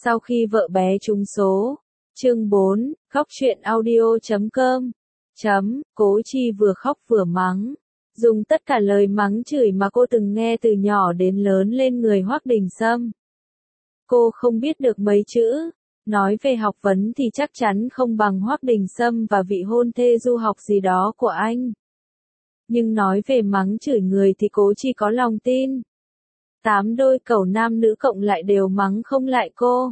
Sau khi vợ bé trúng số. Chương 4, khóc chuyện audio.com. Cố Chi vừa khóc vừa mắng. Dùng tất cả lời mắng chửi mà cô từng nghe từ nhỏ đến lớn lên người Hoắc Đình Sâm. Cô không biết được mấy chữ. Nói về học vấn thì chắc chắn không bằng Hoắc Đình Sâm và vị hôn thê du học gì đó của anh. Nhưng nói về mắng chửi người thì Cố Chi có lòng tin. 8 đôi cẩu nam nữ cộng lại đều mắng không lại cô.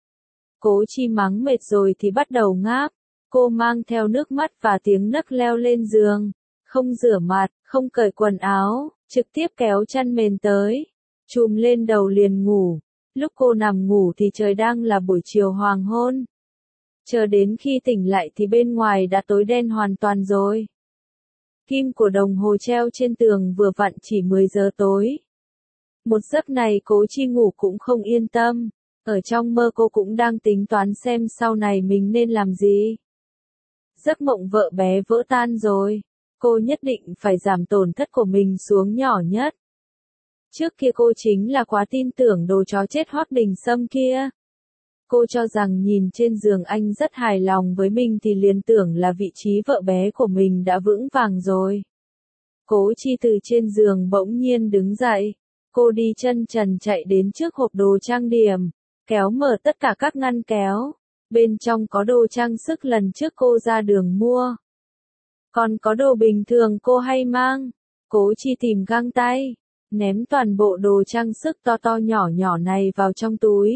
Cố Chi mắng mệt rồi thì bắt đầu ngáp. Cô mang theo nước mắt và tiếng nấc leo lên giường. Không rửa mặt, không cởi quần áo, trực tiếp kéo chăn mền tới. Chùm lên đầu liền ngủ. Lúc cô nằm ngủ thì trời đang là buổi chiều hoàng hôn. Chờ đến khi tỉnh lại thì bên ngoài đã tối đen hoàn toàn rồi. Kim của đồng hồ treo trên tường vừa vặn chỉ 10 giờ tối. Một giấc này Cố Chi ngủ cũng không yên tâm. Ở trong mơ cô cũng đang tính toán xem sau này mình nên làm gì. Giấc mộng vợ bé vỡ tan rồi. Cô nhất định phải giảm tổn thất của mình xuống nhỏ nhất. Trước kia cô chính là quá tin tưởng đồ chó chết Hoắc Đình Sâm kia. Cô cho rằng nhìn trên giường anh rất hài lòng với mình thì liền tưởng là vị trí vợ bé của mình đã vững vàng rồi. Cố Chi từ trên giường bỗng nhiên đứng dậy. Cô đi chân trần chạy đến trước hộp đồ trang điểm, kéo mở tất cả các ngăn kéo. Bên trong có đồ trang sức lần trước cô ra đường mua. Còn có đồ bình thường cô hay mang. Cố Chi tìm găng tay, ném toàn bộ đồ trang sức to to nhỏ nhỏ này vào trong túi.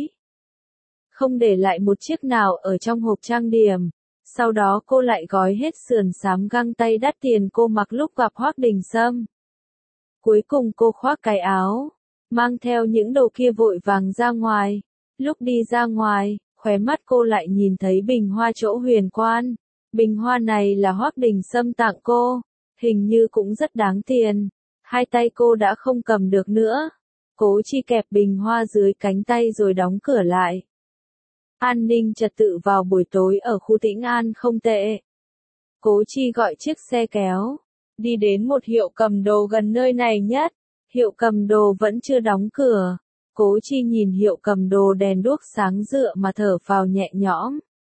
Không để lại một chiếc nào ở trong hộp trang điểm. Sau đó cô lại gói hết sườn xám găng tay đắt tiền cô mặc lúc gặp Hoắc Đình Sâm. Cuối cùng cô khoác cái áo, mang theo những đồ kia vội vàng ra ngoài. Lúc đi ra ngoài, khóe mắt cô lại nhìn thấy bình hoa chỗ huyền quan. Bình hoa này là Hoắc Đình Sâm tặng cô, hình như cũng rất đáng tiền. Hai tay cô đã không cầm được nữa. Cố Chi kẹp bình hoa dưới cánh tay rồi đóng cửa lại. An ninh trật tự vào buổi tối ở khu Tĩnh An không tệ. Cố Chi gọi chiếc xe kéo, đi đến một hiệu cầm đồ gần nơi này nhất. Hiệu cầm đồ vẫn chưa đóng cửa. Cố Chi nhìn hiệu cầm đồ đèn đuốc sáng rựa mà thở phào nhẹ nhõm.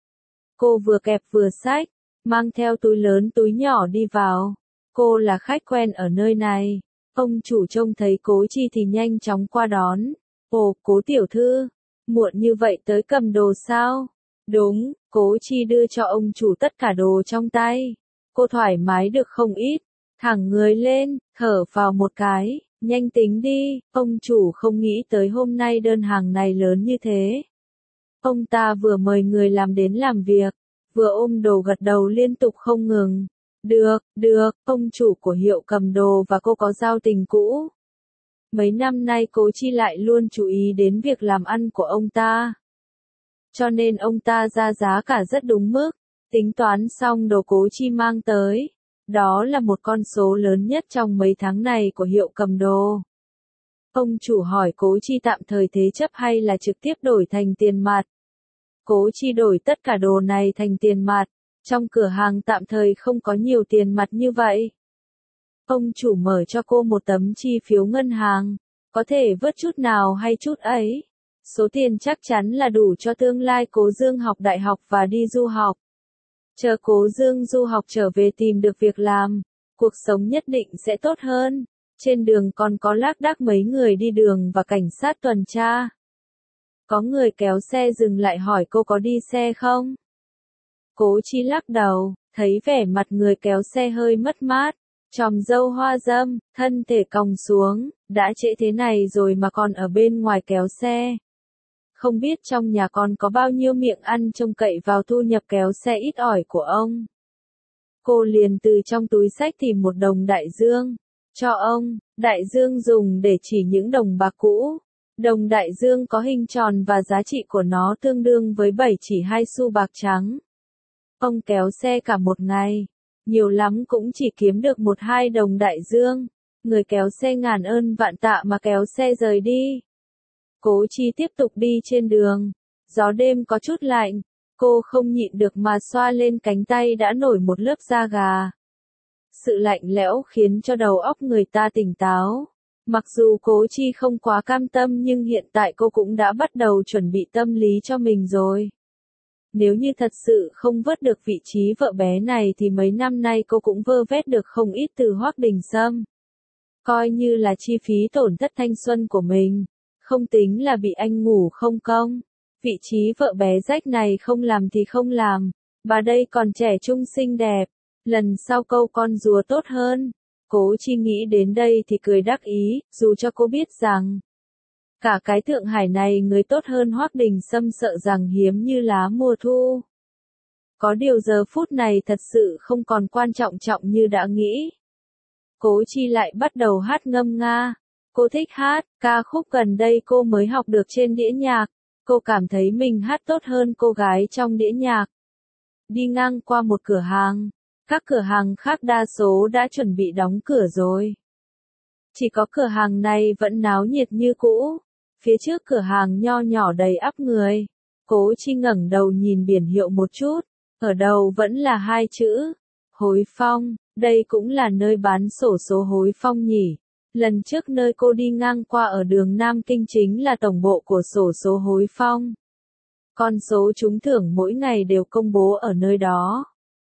Cô vừa kẹp vừa xách, mang theo túi lớn túi nhỏ đi vào. Cô là khách quen ở nơi này. Ông chủ trông thấy Cố Chi thì nhanh chóng qua đón. Ồ, Cố tiểu thư, muộn như vậy tới cầm đồ sao? Đúng, Cố Chi đưa cho ông chủ tất cả đồ trong tay. Cô thoải mái được không ít, thẳng người lên, thở vào một cái, nhanh tính đi. Ông chủ không nghĩ tới hôm nay đơn hàng này lớn như thế. Ông ta vừa mời người làm đến làm việc, vừa ôm đồ gật đầu liên tục không ngừng. Được, ông chủ của hiệu cầm đồ và cô có giao tình cũ. Mấy năm nay Cố Chi lại luôn chú ý đến việc làm ăn của ông ta. Cho nên ông ta ra giá cả rất đúng mức, tính toán xong đồ Cố Chi mang tới. Đó là một con số lớn nhất trong mấy tháng này của hiệu cầm đồ. Ông chủ hỏi Cố Chi tạm thời thế chấp hay là trực tiếp đổi thành tiền mặt. Cố Chi đổi tất cả đồ này thành tiền mặt. Trong cửa hàng tạm thời không có nhiều tiền mặt như vậy. Ông chủ mở cho cô một tấm chi phiếu ngân hàng. Có thể vớt chút nào hay chút ấy. Số tiền chắc chắn là đủ cho tương lai Cố Dương học đại học và đi du học. Chờ Cố Dương du học trở về tìm được việc làm, cuộc sống nhất định sẽ tốt hơn. Trên đường còn có lác đác mấy người đi đường và cảnh sát tuần tra. Có người kéo xe dừng lại hỏi cô có đi xe không? Cố Chi lắc đầu, thấy vẻ mặt người kéo xe hơi mất mát. Chòm râu hoa râm, thân thể còng xuống, đã trễ thế này rồi mà còn ở bên ngoài kéo xe. Không biết trong nhà con có bao nhiêu miệng ăn trông cậy vào thu nhập kéo xe ít ỏi của ông. Cô liền từ trong túi xách tìm một đồng đại dương, cho ông. Đại dương dùng để chỉ những đồng bạc cũ. Đồng đại dương có hình tròn và giá trị của nó tương đương với 7 chỉ 2 xu bạc trắng. Ông kéo xe cả một ngày, nhiều lắm cũng chỉ kiếm được 1-2 đồng đại dương. Người kéo xe ngàn ơn vạn tạ mà kéo xe rời đi. Cố Chi tiếp tục đi trên đường. Gió đêm có chút lạnh. Cô không nhịn được mà xoa lên cánh tay đã nổi một lớp da gà. Sự lạnh lẽo khiến cho đầu óc người ta tỉnh táo. Mặc dù Cố Chi không quá cam tâm nhưng hiện tại cô cũng đã bắt đầu chuẩn bị tâm lý cho mình rồi. Nếu như thật sự không vớt được vị trí vợ bé này thì mấy năm nay cô cũng vơ vét được không ít từ Hoắc Đình Sâm. Coi như là chi phí tổn thất thanh xuân của mình, không tính là bị anh ngủ không công. Vị trí vợ bé rách này không làm thì không làm, bà đây còn trẻ trung xinh đẹp, lần sau câu con rùa tốt hơn. Cố Chi nghĩ đến đây thì cười đắc ý, dù cho cô biết rằng cả cái Thượng Hải này người tốt hơn Hoắc Đình Sâm sợ rằng hiếm như lá mùa thu. Có điều giờ phút này thật sự không còn quan trọng như đã nghĩ. Cố Chi lại bắt đầu hát ngâm nga. Cô thích hát, ca khúc gần đây cô mới học được trên đĩa nhạc. Cô cảm thấy mình hát tốt hơn cô gái trong đĩa nhạc. Đi ngang qua một cửa hàng. Các cửa hàng khác đa số đã chuẩn bị đóng cửa rồi. Chỉ có cửa hàng này vẫn náo nhiệt như cũ. Phía trước cửa hàng nho nhỏ đầy ắp người. Cố Chi ngẩng đầu nhìn biển hiệu một chút. Ở đầu vẫn là hai chữ. Hối Phong, đây cũng là nơi bán xổ số Hối Phong nhỉ. Lần trước nơi cô đi ngang qua ở đường Nam Kinh chính là tổng bộ của xổ số Hối Phong. Con số trúng thưởng mỗi ngày đều công bố ở nơi đó.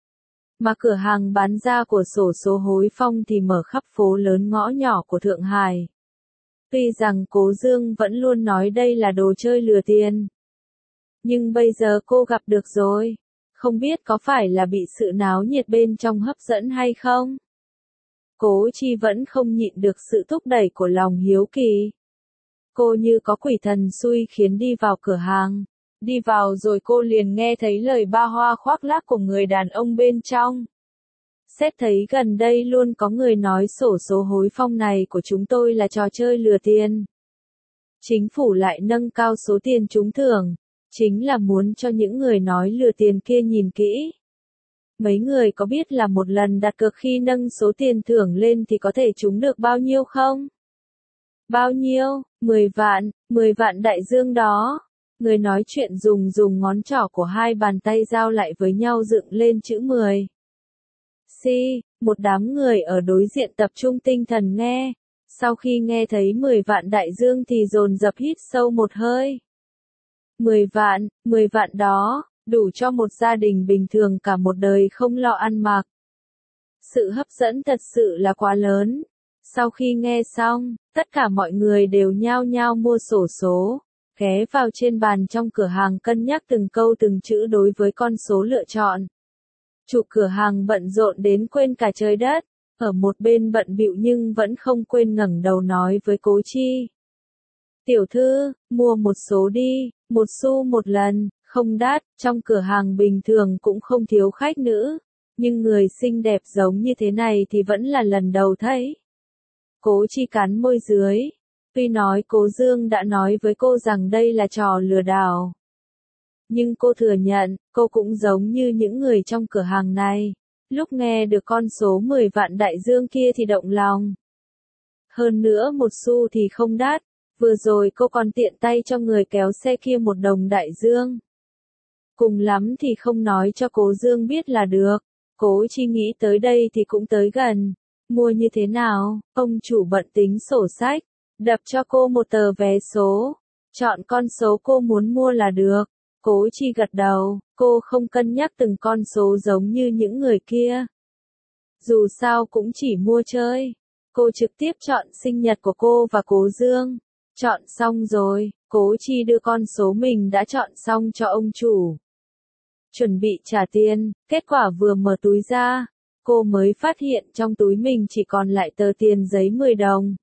Mà cửa hàng bán ra của xổ số Hối Phong thì mở khắp phố lớn ngõ nhỏ của Thượng Hải. Tuy rằng Cố Dương vẫn luôn nói đây là đồ chơi lừa tiền. Nhưng bây giờ cô gặp được rồi. Không biết có phải là bị sự náo nhiệt bên trong hấp dẫn hay không? Cố Chi vẫn không nhịn được sự thúc đẩy của lòng hiếu kỳ. Cô như có quỷ thần xui khiến đi vào cửa hàng. Đi vào rồi cô liền nghe thấy lời ba hoa khoác lác của người đàn ông bên trong. Xét thấy gần đây luôn có người nói xổ số Hối Phong này của chúng tôi là trò chơi lừa tiền. Chính phủ lại nâng cao số tiền trúng thưởng, chính là muốn cho những người nói lừa tiền kia nhìn kỹ. Mấy người có biết là một lần đặt cược khi nâng số tiền thưởng lên thì có thể trúng được bao nhiêu không? Bao nhiêu? 10 vạn, 10 vạn đại dương đó. Người nói chuyện dùng ngón trỏ của hai bàn tay giao lại với nhau dựng lên chữ 10. Một đám người ở đối diện tập trung tinh thần nghe. Sau khi nghe thấy 10 vạn đại dương thì dồn dập hít sâu một hơi. 10 vạn đó, đủ cho một gia đình bình thường cả một đời không lo ăn mặc. Sự hấp dẫn thật sự là quá lớn. Sau khi nghe xong, tất cả mọi người đều nhao nhao mua xổ số, ghé vào trên bàn trong cửa hàng cân nhắc từng câu từng chữ đối với con số lựa chọn. Chủ cửa hàng bận rộn đến quên cả trời đất, ở một bên bận bịu nhưng vẫn không quên ngẩng đầu nói với Cố Chi. Tiểu thư, mua một số đi, 1 xu một lần, không đắt, trong cửa hàng bình thường cũng không thiếu khách nữ, nhưng người xinh đẹp giống như thế này thì vẫn là lần đầu thấy. Cố Chi cắn môi dưới, tuy nói Cố Dương đã nói với cô rằng đây là trò lừa đảo. Nhưng cô thừa nhận, cô cũng giống như những người trong cửa hàng này. Lúc nghe được con số 10 vạn đại dương kia thì động lòng. Hơn nữa 1 xu thì không đắt, vừa rồi cô còn tiện tay cho người kéo xe kia 1 đồng đại dương. Cùng lắm thì không nói cho Cố Dương biết là được. Cố Chi nghĩ tới đây thì cũng tới gần. Mua như thế nào? Ông chủ bận tính sổ sách, đập cho cô một tờ vé số. Chọn con số cô muốn mua là được. Cố Chi gật đầu, cô không cân nhắc từng con số giống như những người kia. Dù sao cũng chỉ mua chơi. Cô trực tiếp chọn sinh nhật của cô và Cố Dương. Chọn xong rồi, Cố Chi đưa con số mình đã chọn xong cho ông chủ. Chuẩn bị trả tiền, kết quả vừa mở túi ra, cô mới phát hiện trong túi mình chỉ còn lại tờ tiền giấy 10 đồng.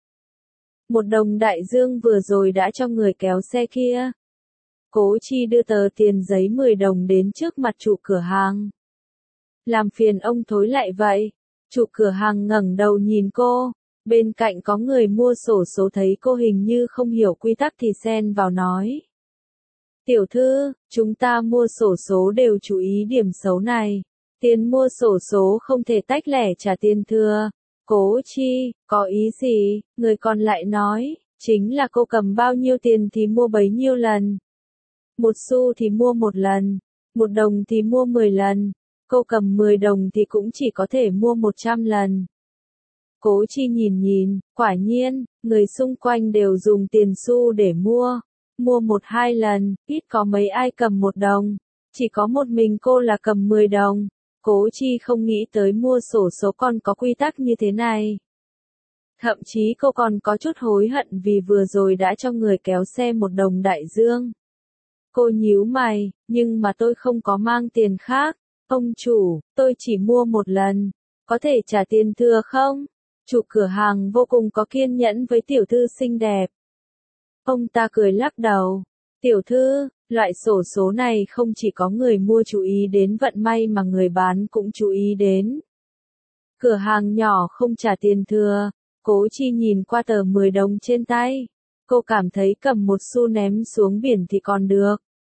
1 đồng đại dương vừa rồi đã cho người kéo xe kia. Cố Chi đưa tờ tiền giấy 10 đồng đến trước mặt chủ cửa hàng. Làm phiền ông thối lại vậy. Chủ cửa hàng ngẩng đầu nhìn cô. Bên cạnh có người mua xổ số thấy cô hình như không hiểu quy tắc thì xen vào nói. Tiểu thư, chúng ta mua sổ số đều chú ý điểm xấu này. Tiền mua sổ số không thể tách lẻ trả tiền thừa. Cố Chi, có ý gì? Người còn lại nói, chính là cô cầm bao nhiêu tiền thì mua bấy nhiêu lần. 1 xu thì mua 1 lần, 1 đồng thì mua 10 lần, cô cầm 10 đồng thì cũng chỉ có thể mua 100 lần. Cố Chi nhìn, quả nhiên, người xung quanh đều dùng tiền xu để mua. Mua 1-2 lần, ít có mấy ai cầm 1 đồng. Chỉ có một mình cô là cầm 10 đồng. Cố Chi không nghĩ tới mua xổ số còn có quy tắc như thế này. Thậm chí cô còn có chút hối hận vì vừa rồi đã cho người kéo xe 1 đồng đại dương. Cô nhíu mày, nhưng mà tôi không có mang tiền khác. Ông chủ, tôi chỉ mua 1 lần. Có thể trả tiền thừa không? Chủ cửa hàng vô cùng có kiên nhẫn với tiểu thư xinh đẹp. Ông ta cười lắc đầu. Tiểu thư, loại xổ số này không chỉ có người mua chú ý đến vận may mà người bán cũng chú ý đến. Cửa hàng nhỏ không trả tiền thừa. Cố Chi nhìn qua tờ 10 đồng trên tay. Cô cảm thấy cầm 1 xu ném xuống biển thì còn được.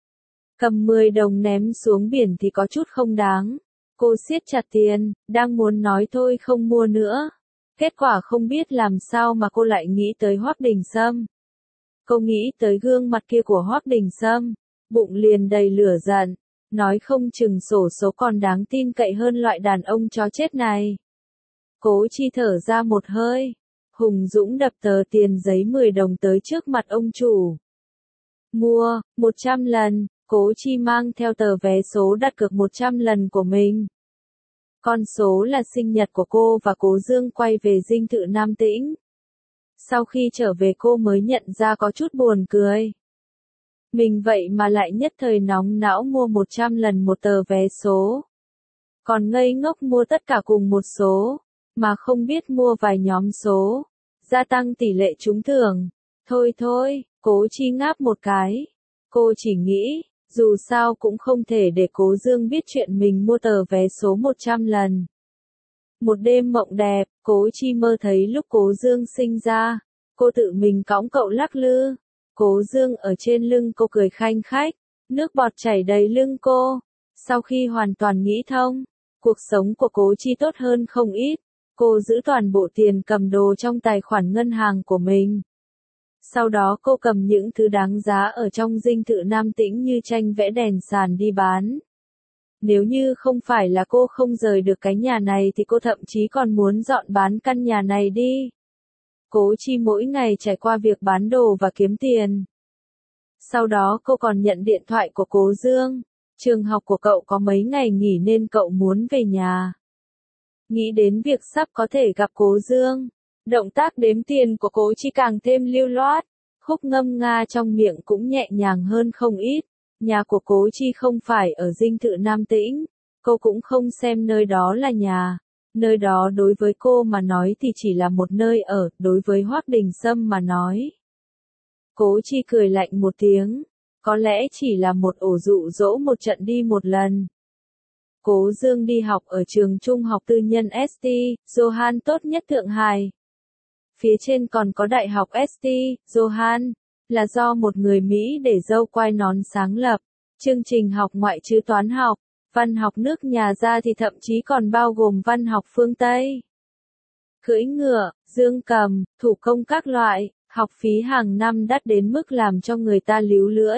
Cầm 10 đồng ném xuống biển thì có chút không đáng. Cô siết chặt tiền, đang muốn nói thôi không mua nữa. Kết quả không biết làm sao mà cô lại nghĩ tới Hoắc Đình Sâm. Cô nghĩ tới gương mặt kia của Hoắc Đình Sâm, bụng liền đầy lửa giận, nói không chừng xổ số còn đáng tin cậy hơn loại đàn ông chó chết này. Cố Chi thở ra một hơi, hùng dũng đập tờ tiền giấy 10 đồng tới trước mặt ông chủ. Mua, 100 lần, Cố Chi mang theo tờ vé số đặt cược 100 lần của mình. Con số là sinh nhật của cô và Cố Dương quay về dinh thự Nam Tĩnh. Sau khi trở về cô mới nhận ra có chút buồn cười. Mình vậy mà lại nhất thời nóng não mua 100 lần một tờ vé số. Còn ngây ngốc mua tất cả cùng một số, mà không biết mua vài nhóm số, gia tăng tỷ lệ trúng thưởng. Thôi, Cố Chi ngáp một cái. Cô chỉ nghĩ, dù sao cũng không thể để Cố Dương biết chuyện mình mua tờ vé số 100 lần. Một đêm mộng đẹp, Cố Chi mơ thấy lúc Cố Dương sinh ra, cô tự mình cõng cậu lắc lư. Cố Dương ở trên lưng cô cười khanh khách, nước bọt chảy đầy lưng cô. Sau khi hoàn toàn nghĩ thông, cuộc sống của Cố Chi tốt hơn không ít. Cô giữ toàn bộ tiền cầm đồ trong tài khoản ngân hàng của mình. Sau đó cô cầm những thứ đáng giá ở trong dinh thự Nam Tĩnh như tranh vẽ đèn sàn đi bán. Nếu như không phải là cô không rời được cái nhà này thì cô thậm chí còn muốn dọn bán căn nhà này đi. Cố Chi mỗi ngày trải qua việc bán đồ và kiếm tiền. Sau đó cô còn nhận điện thoại của Cố Dương. Trường học của cậu có mấy ngày nghỉ nên cậu muốn về nhà. Nghĩ đến việc sắp có thể gặp Cố Dương, động tác đếm tiền của Cố Chi càng thêm lưu loát. Khúc ngâm nga trong miệng cũng nhẹ nhàng hơn không ít. Nhà của Cố Chi không phải ở dinh thự Nam Tĩnh, cô cũng không xem nơi đó là nhà. Nơi đó đối với cô mà nói thì chỉ là một nơi ở, đối với Hoắc Đình Sâm mà nói. Cố Chi cười lạnh một tiếng, có lẽ chỉ là một ổ dụ dỗ một trận đi một lần. Cố Dương đi học ở trường trung học tư nhân St. Johann tốt nhất Thượng Hải. Phía trên còn có Đại học St. Johann, là do một người Mỹ để râu quai nón sáng lập. Chương trình học ngoại trừ toán học, văn học nước nhà ra thì thậm chí còn bao gồm văn học phương Tây. Cưỡi ngựa, dương cầm, thủ công các loại, học phí hàng năm đắt đến mức làm cho người ta líu lưỡi.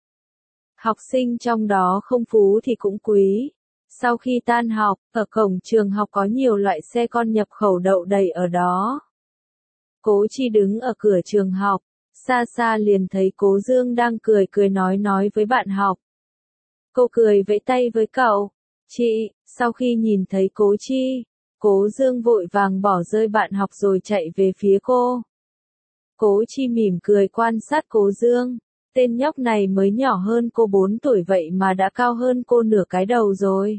Học sinh trong đó không phú thì cũng quý. Sau khi tan học, ở cổng trường học có nhiều loại xe con nhập khẩu đậu đầy ở đó. Cố Chi đứng ở cửa trường học, xa xa liền thấy Cố Dương đang cười nói với bạn học. Cô cười vẫy tay với cậu. Chị, sau khi nhìn thấy Cố Chi, Cố Dương vội vàng bỏ rơi bạn học rồi chạy về phía cô. Cố Chi mỉm cười quan sát Cố Dương. Tên nhóc này mới nhỏ hơn cô 4 tuổi vậy mà đã cao hơn cô nửa cái đầu rồi.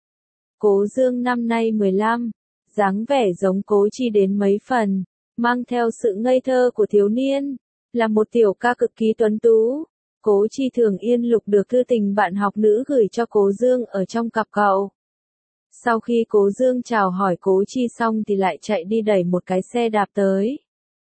Cố Dương năm nay 15, dáng vẻ giống Cố Chi đến mấy phần, mang theo sự ngây thơ của thiếu niên, là một tiểu ca cực kỳ tuấn tú. Cố Chi thường yên lục được thư tình bạn học nữ gửi cho Cố Dương ở trong cặp cậu. Sau khi Cố Dương chào hỏi Cố Chi xong thì lại chạy đi đẩy một cái xe đạp tới.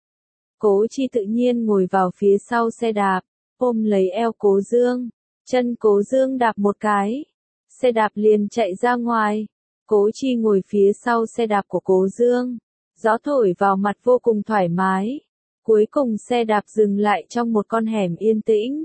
Cố Chi tự nhiên ngồi vào phía sau xe đạp, ôm lấy eo Cố Dương, chân Cố Dương đạp một cái, xe đạp liền chạy ra ngoài. Cố Chi ngồi phía sau xe đạp của Cố Dương, gió thổi vào mặt vô cùng thoải mái. Cuối cùng xe đạp dừng lại trong một con hẻm yên tĩnh.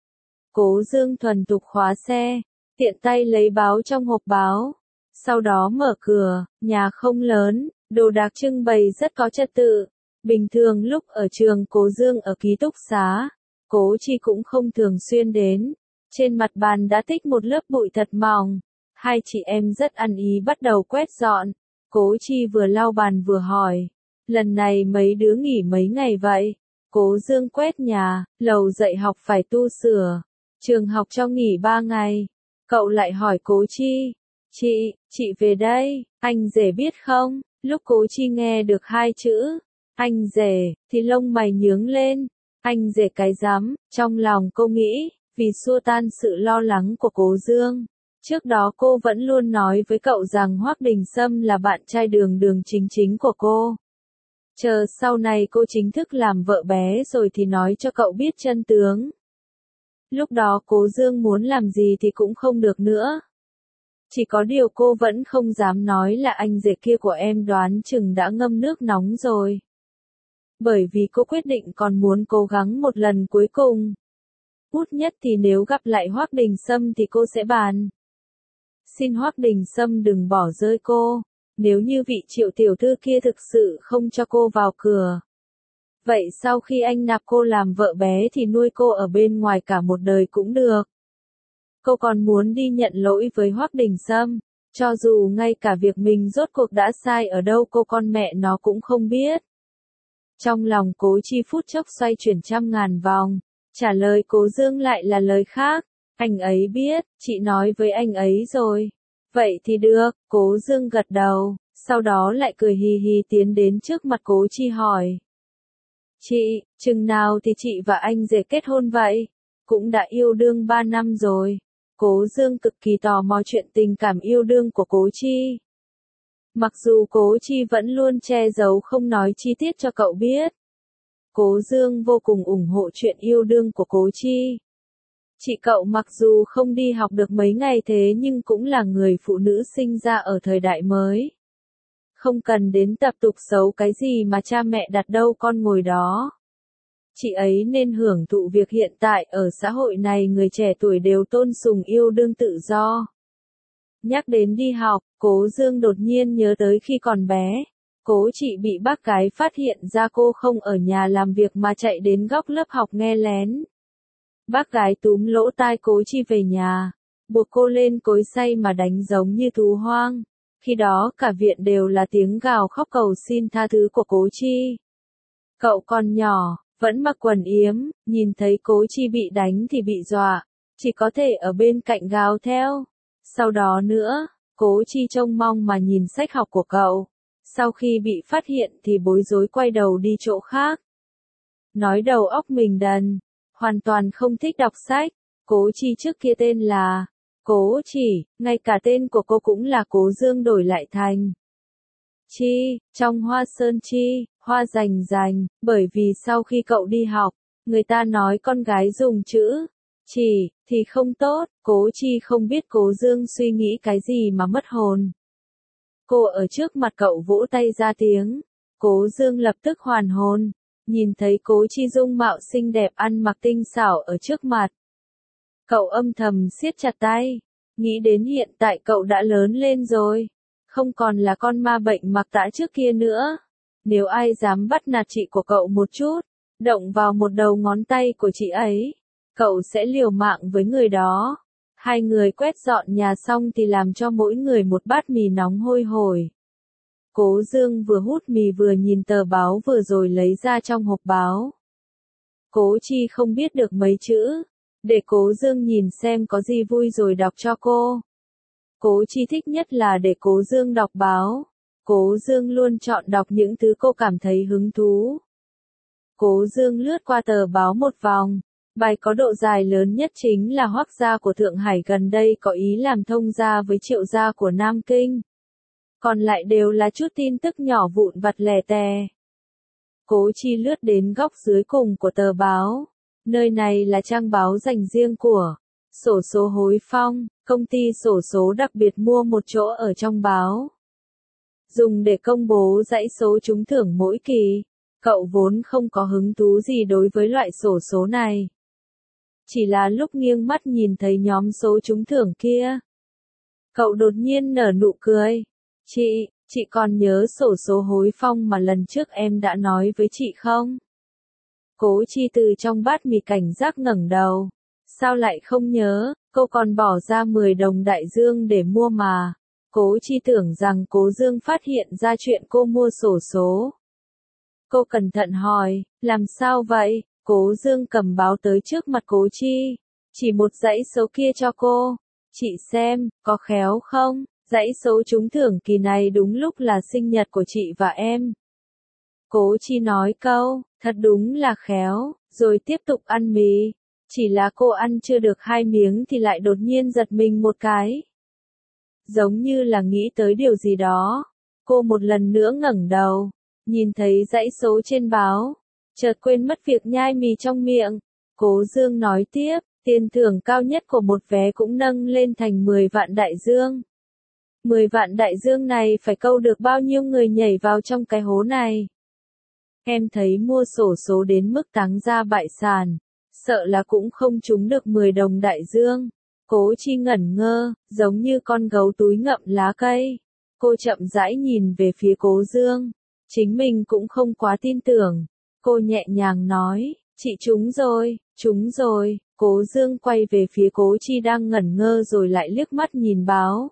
Cố Dương thuần thục khóa xe, tiện tay lấy báo trong hộp báo. Sau đó mở cửa, nhà không lớn, Đồ đạc trưng bày rất có trật tự. Bình thường lúc ở trường Cố Dương ở ký túc xá, Cố Chi cũng không thường xuyên đến. Trên mặt bàn đã tích một lớp bụi thật mỏng. Hai chị em rất ăn ý bắt đầu quét dọn. Cố Chi vừa lau bàn vừa hỏi. Lần này mấy đứa nghỉ mấy ngày vậy? Cố Dương quét nhà, lầu dạy học phải tu sửa. Trường học cho nghỉ 3 ngày. Cậu lại hỏi Cố Chi. Chị về đây, anh rể biết không? Lúc Cố Chi nghe được hai chữ, anh rể, thì lông mày nhướng lên. Anh rể cái rắm, trong lòng cô nghĩ, vì xua tan sự lo lắng của Cố Dương. Trước đó cô vẫn luôn nói với cậu rằng Hoắc Đình Sâm là bạn trai đường đường chính chính của cô. Chờ sau này cô chính thức làm vợ bé rồi thì nói cho cậu biết chân tướng. Lúc đó Cố Dương muốn làm gì thì cũng không được nữa. Chỉ có điều cô vẫn không dám nói là anh rể kia của em đoán chừng đã ngâm nước nóng rồi. Bởi vì cô quyết định còn muốn cố gắng một lần cuối cùng. Út nhất thì nếu gặp lại Hoắc Đình Sâm thì cô sẽ bàn. Xin Hoắc Đình Sâm đừng bỏ rơi cô. Nếu như vị Triệu tiểu thư kia thực sự không cho cô vào cửa. Vậy sau khi anh nạp cô làm vợ bé thì nuôi cô ở bên ngoài cả một đời cũng được. Cô còn muốn đi nhận lỗi với Hoắc Đình Sâm. Cho dù ngay cả việc mình rốt cuộc đã sai ở đâu cô con mẹ nó cũng không biết. Trong lòng Cố Chi phút chốc xoay chuyển trăm ngàn vòng. Trả lời Cố Dương lại là lời khác. Anh ấy biết, chị nói với anh ấy rồi. Vậy thì được, Cố Dương gật đầu, sau đó lại cười hì hì tiến đến trước mặt Cố Chi hỏi. Chị, chừng nào thì chị và anh rể kết hôn vậy? Cũng đã yêu đương 3 năm rồi. Cố Dương cực kỳ tò mò chuyện tình cảm yêu đương của Cố Chi. Mặc dù Cố Chi vẫn luôn che giấu không nói chi tiết cho cậu biết. Cố Dương vô cùng ủng hộ chuyện yêu đương của Cố Chi. Chị cậu mặc dù không đi học được mấy ngày thế nhưng cũng là người phụ nữ sinh ra ở thời đại mới. Không cần đến tập tục xấu cái gì mà cha mẹ đặt đâu con ngồi đó. Chị ấy nên hưởng thụ việc hiện tại ở xã hội này người trẻ tuổi đều tôn sùng yêu đương tự do. Nhắc đến đi học, Cố Dương đột nhiên nhớ tới khi còn bé. Cố chị bị bác gái phát hiện ra cô không ở nhà làm việc mà chạy đến góc lớp học nghe lén. Bác gái túm lỗ tai Cố Chi về nhà, buộc cô lên cối xay mà đánh giống như thú hoang. Khi đó cả viện đều là tiếng gào khóc cầu xin tha thứ của Cố Chi. Cậu còn nhỏ, vẫn mặc quần yếm, nhìn thấy Cố Chi bị đánh thì bị dọa, chỉ có thể ở bên cạnh gào theo. Sau đó nữa, Cố Chi trông mong mà nhìn sách học của cậu. Sau khi bị phát hiện thì bối rối quay đầu đi chỗ khác. Nói đầu óc mình đần, hoàn toàn không thích đọc sách. Cố Chi trước kia tên là Cố Chỉ, ngay cả tên của cô cũng là Cố Dương đổi lại thành Chi, trong Hoa Sơn Chi, hoa rành rành, bởi vì sau khi cậu đi học, người ta nói con gái dùng chữ Chỉ thì không tốt. Cố Chi không biết Cố Dương suy nghĩ cái gì mà mất hồn. Cô ở trước mặt cậu vỗ tay ra tiếng. Cố Dương lập tức hoàn hồn. Nhìn thấy Cố Chi dung mạo xinh đẹp ăn mặc tinh xảo ở trước mặt. Cậu âm thầm siết chặt tay. Nghĩ đến hiện tại cậu đã lớn lên rồi. Không còn là con ma bệnh mặc tã trước kia nữa. Nếu ai dám bắt nạt chị của cậu một chút, động vào một đầu ngón tay của chị ấy, cậu sẽ liều mạng với người đó. Hai người quét dọn nhà xong thì làm cho mỗi người một bát mì nóng hôi hổi. Cố Dương vừa hút mì vừa nhìn tờ báo vừa rồi lấy ra trong hộp báo. Cố Chi không biết được mấy chữ, để Cố Dương nhìn xem có gì vui rồi đọc cho cô. Cố Chi thích nhất là để Cố Dương đọc báo. Cố Dương luôn chọn đọc những thứ cô cảm thấy hứng thú. Cố Dương lướt qua tờ báo một vòng. Bài có độ dài lớn nhất chính là Hoắc gia của Thượng Hải gần đây có ý làm thông gia với Triệu gia của Nam Kinh. Còn lại đều là chút tin tức nhỏ vụn vặt lẻ tè. Cố Chi lướt đến góc dưới cùng của tờ báo. Nơi này là trang báo dành riêng của xổ số Hối Phong, công ty xổ số đặc biệt mua một chỗ ở trong báo. Dùng để công bố dãy số trúng thưởng mỗi kỳ. Cậu vốn không có hứng thú gì đối với loại xổ số này. Chỉ là lúc nghiêng mắt nhìn thấy nhóm số trúng thưởng kia. Cậu đột nhiên nở nụ cười. Chị còn nhớ sổ số hối phong mà lần trước em đã nói với chị không? Cố Chi từ trong bát mì cảnh giác ngẩng đầu. Sao lại không nhớ, cô còn bỏ ra 10 đồng đại dương để mua mà. Cố Chi tưởng rằng Cố Dương phát hiện ra chuyện cô mua sổ số. Cô cẩn thận hỏi, làm sao vậy? Cố Dương cầm báo tới trước mặt Cố Chi, chỉ một dãy số kia cho cô. Chị xem, có khéo không? Dãy số trúng thưởng kỳ này đúng lúc là sinh nhật của chị và em. Cố Chi nói câu, thật đúng là khéo, rồi tiếp tục ăn mì. Chỉ là cô ăn chưa được 2 miếng thì lại đột nhiên giật mình một cái. Giống như là nghĩ tới điều gì đó. Cô một lần nữa ngẩng đầu, nhìn thấy dãy số trên báo, chợt quên mất việc nhai mì trong miệng. Cố Dương nói tiếp, tiền thưởng cao nhất của một vé cũng nâng lên thành 10 vạn đại dương. 10 vạn đại dương này phải câu được bao nhiêu người nhảy vào trong cái hố này. Em thấy mua xổ số đến mức táng ra bại sản, sợ là cũng không trúng được 10 đồng đại dương. Cố Chi ngẩn ngơ, giống như con gấu túi ngậm lá cây. Cô chậm rãi nhìn về phía Cố Dương. Chính mình cũng không quá tin tưởng. Cô nhẹ nhàng nói, chị trúng rồi, trúng rồi. Cố Dương quay về phía Cố Chi đang ngẩn ngơ rồi lại liếc mắt nhìn báo.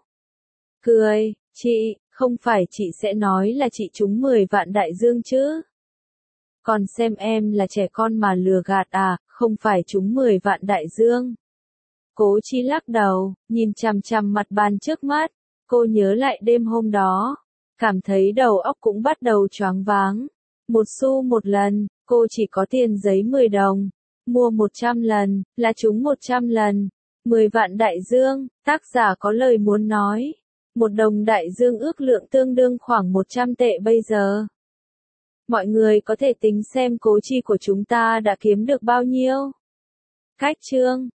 Cười, chị, không phải chị sẽ nói là chị trúng 10 vạn đại dương chứ? Còn xem em là trẻ con mà lừa gạt à, không phải trúng 10 vạn đại dương. Cố Chi lắc đầu, nhìn chằm chằm mặt bàn trước mắt. Cô nhớ lại đêm hôm đó, cảm thấy đầu óc cũng bắt đầu choáng váng. 1 xu một lần, cô chỉ có tiền giấy 10 đồng. Mua 100 lần, là trúng 100 lần. 10 vạn đại dương, tác giả có lời muốn nói. 1 đồng đại dương ước lượng tương đương khoảng 100 tệ bây giờ. Mọi người có thể tính xem Cố Chi của chúng ta đã kiếm được bao nhiêu. Cách chương